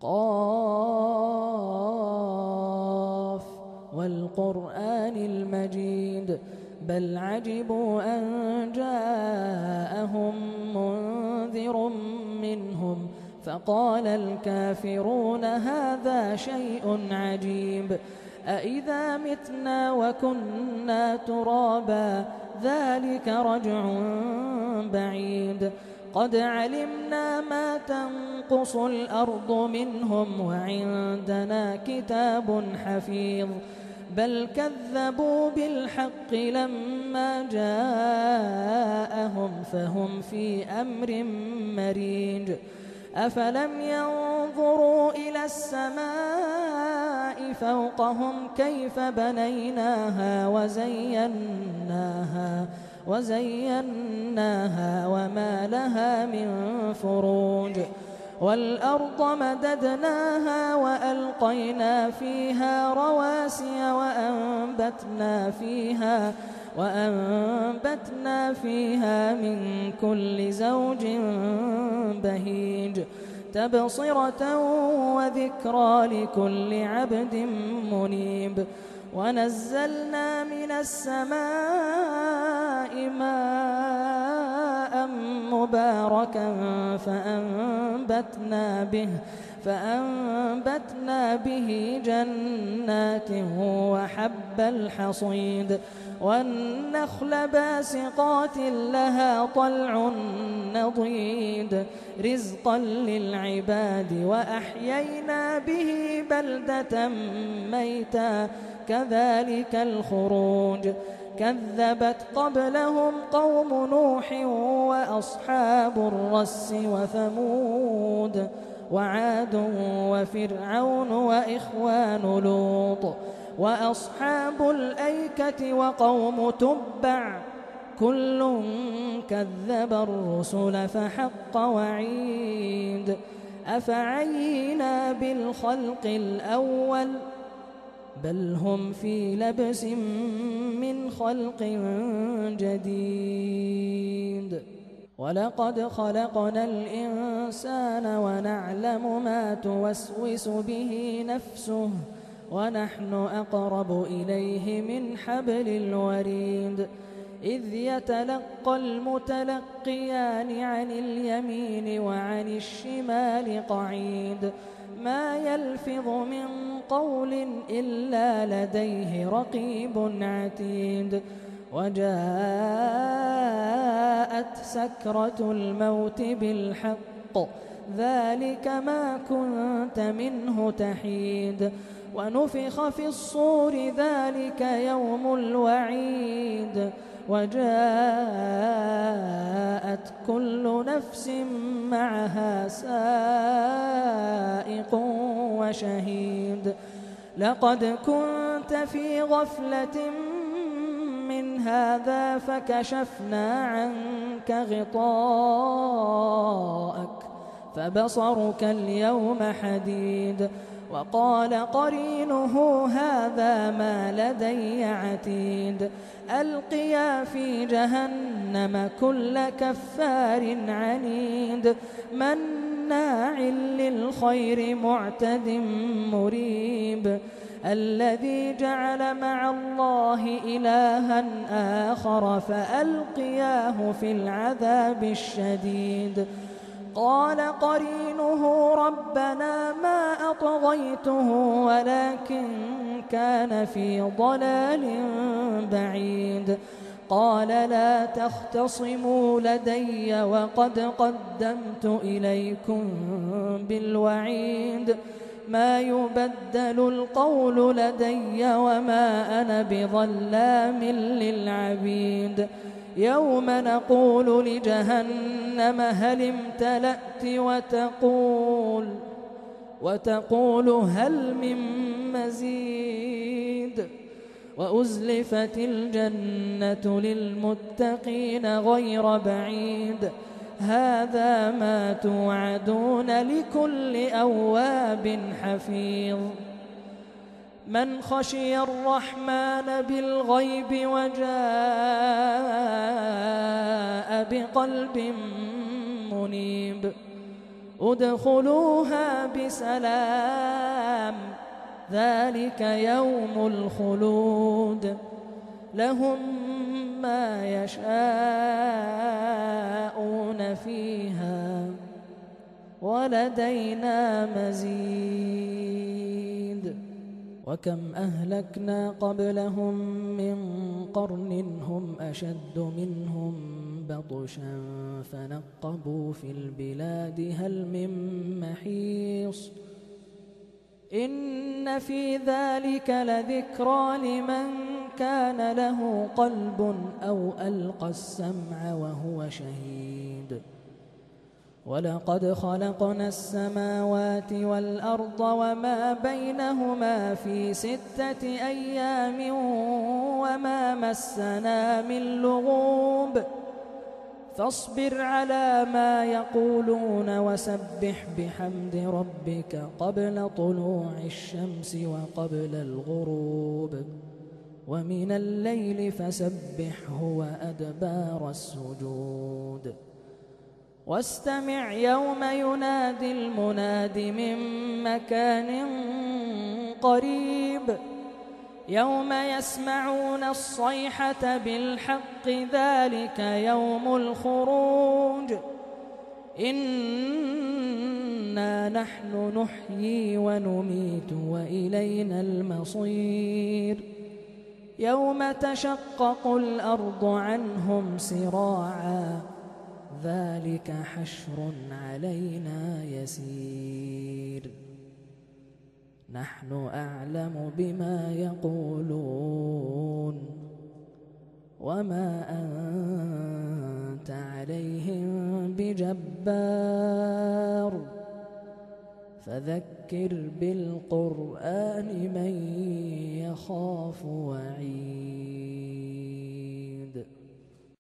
قاف والقرآن المجيد بل عجبوا أن جاءهم منذر منهم فقال الكافرون هذا شيء عجيب أإذا متنا وكنا ترابا ذلك رجع بعيد قد علمنا ما تنقص الأرض منهم وعندنا كتاب حفيظ بل كذبوا بالحق لما جاءهم فهم في أمر مريج أفلم ينظروا إلى السماء فوقهم كيف بنيناها وزيناها وما لها من فروج والأرض مددناها وألقينا فيها رواسي وأنبتنا فيها من كل زوج بهيج تبصرة وذكرى لكل عبد منيب ونزلنا من السماء ماء مباركا فأنبتنا به جنات وحب الحصيد والنخل باسقات لها طلع نضيد رزقا للعباد وأحيينا به بلدة ميتا كذلك الخروج كذبت قبلهم قوم نوح وأصحاب الرس وثمود وعاد وفرعون وإخوان لوط وأصحاب الأيكة وقوم تبع كل كذب الرسل فحق وعيد أفعينا بالخلق الأول بل هم في لبس من خلق جديد ولقد خلقنا الإنسان ونعلم ما توسوس به نفسه ونحن أقرب إليه من حبل الوريد إذ يتلقى المتلقيان عن اليمين وعن الشمال قعيد ما يلفظ من قول إلا لديه رقيب عتيد وجاءت سكرة الموت بالحق ذلك ما كنت منه تحيد ونفخ في الصور ذلك يوم الوعيد وجاءت كل نفس معها سائق وشهيد لقد كنت في غفلة من هذا فكشفنا عنك غطاءك فبصرك اليوم حديد وقال قرينه هذا ما لدي عتيد ألقيا في جهنم كل كفار عنيد مناع للخير معتد مريب الذي جعل مع الله إلها آخر فألقياه في العذاب الشديد قال قرينه ربنا ما أطغيته ولكن كان في ضلال بعيد قال لا تختصموا لدي وقد قدمت إليكم بالوعيد ما يبدل القول لدي وما أنا بظلام للعبيد يوم نقول لجهنم هل امتلأت وتقول هل من مزيد وأزلفت الجنة للمتقين غير بعيد هذا ما توعدون لكل أواب حفيظ من خشي الرحمن بالغيب وجاء بقلب منيب ادخلوها بسلام ذلك يوم الخلود لهم ما يشاءون فيها ولدينا مزيد وكم أهلكنا قبلهم من قرن هم أشد منهم بطشا فنقبوا في البلاد هل من محيص إن في ذلك لذكرى لمن كان له قلب أو ألقى السمع وهو شهيد ولقد خلقنا السماوات والأرض وما بينهما في 6 أيام وما مسنا من لغوب فاصبر على ما يقولون وسبح بحمد ربك قبل طلوع الشمس وقبل الغروب ومن الليل فسبحه وأدبار السجود واستمع يوم ينادي المناد من مكان قريب يوم يسمعون الصيحة بالحق ذلك يوم الخروج إنا نحن نحيي ونميت وإلينا المصير يوم تشقق الأرض عنهم سراعا ذلك حشر علينا يسير نحن أعلم بما يقولون وما أنت عليهم بجبار فذكر بالقرآن من يخاف وعيد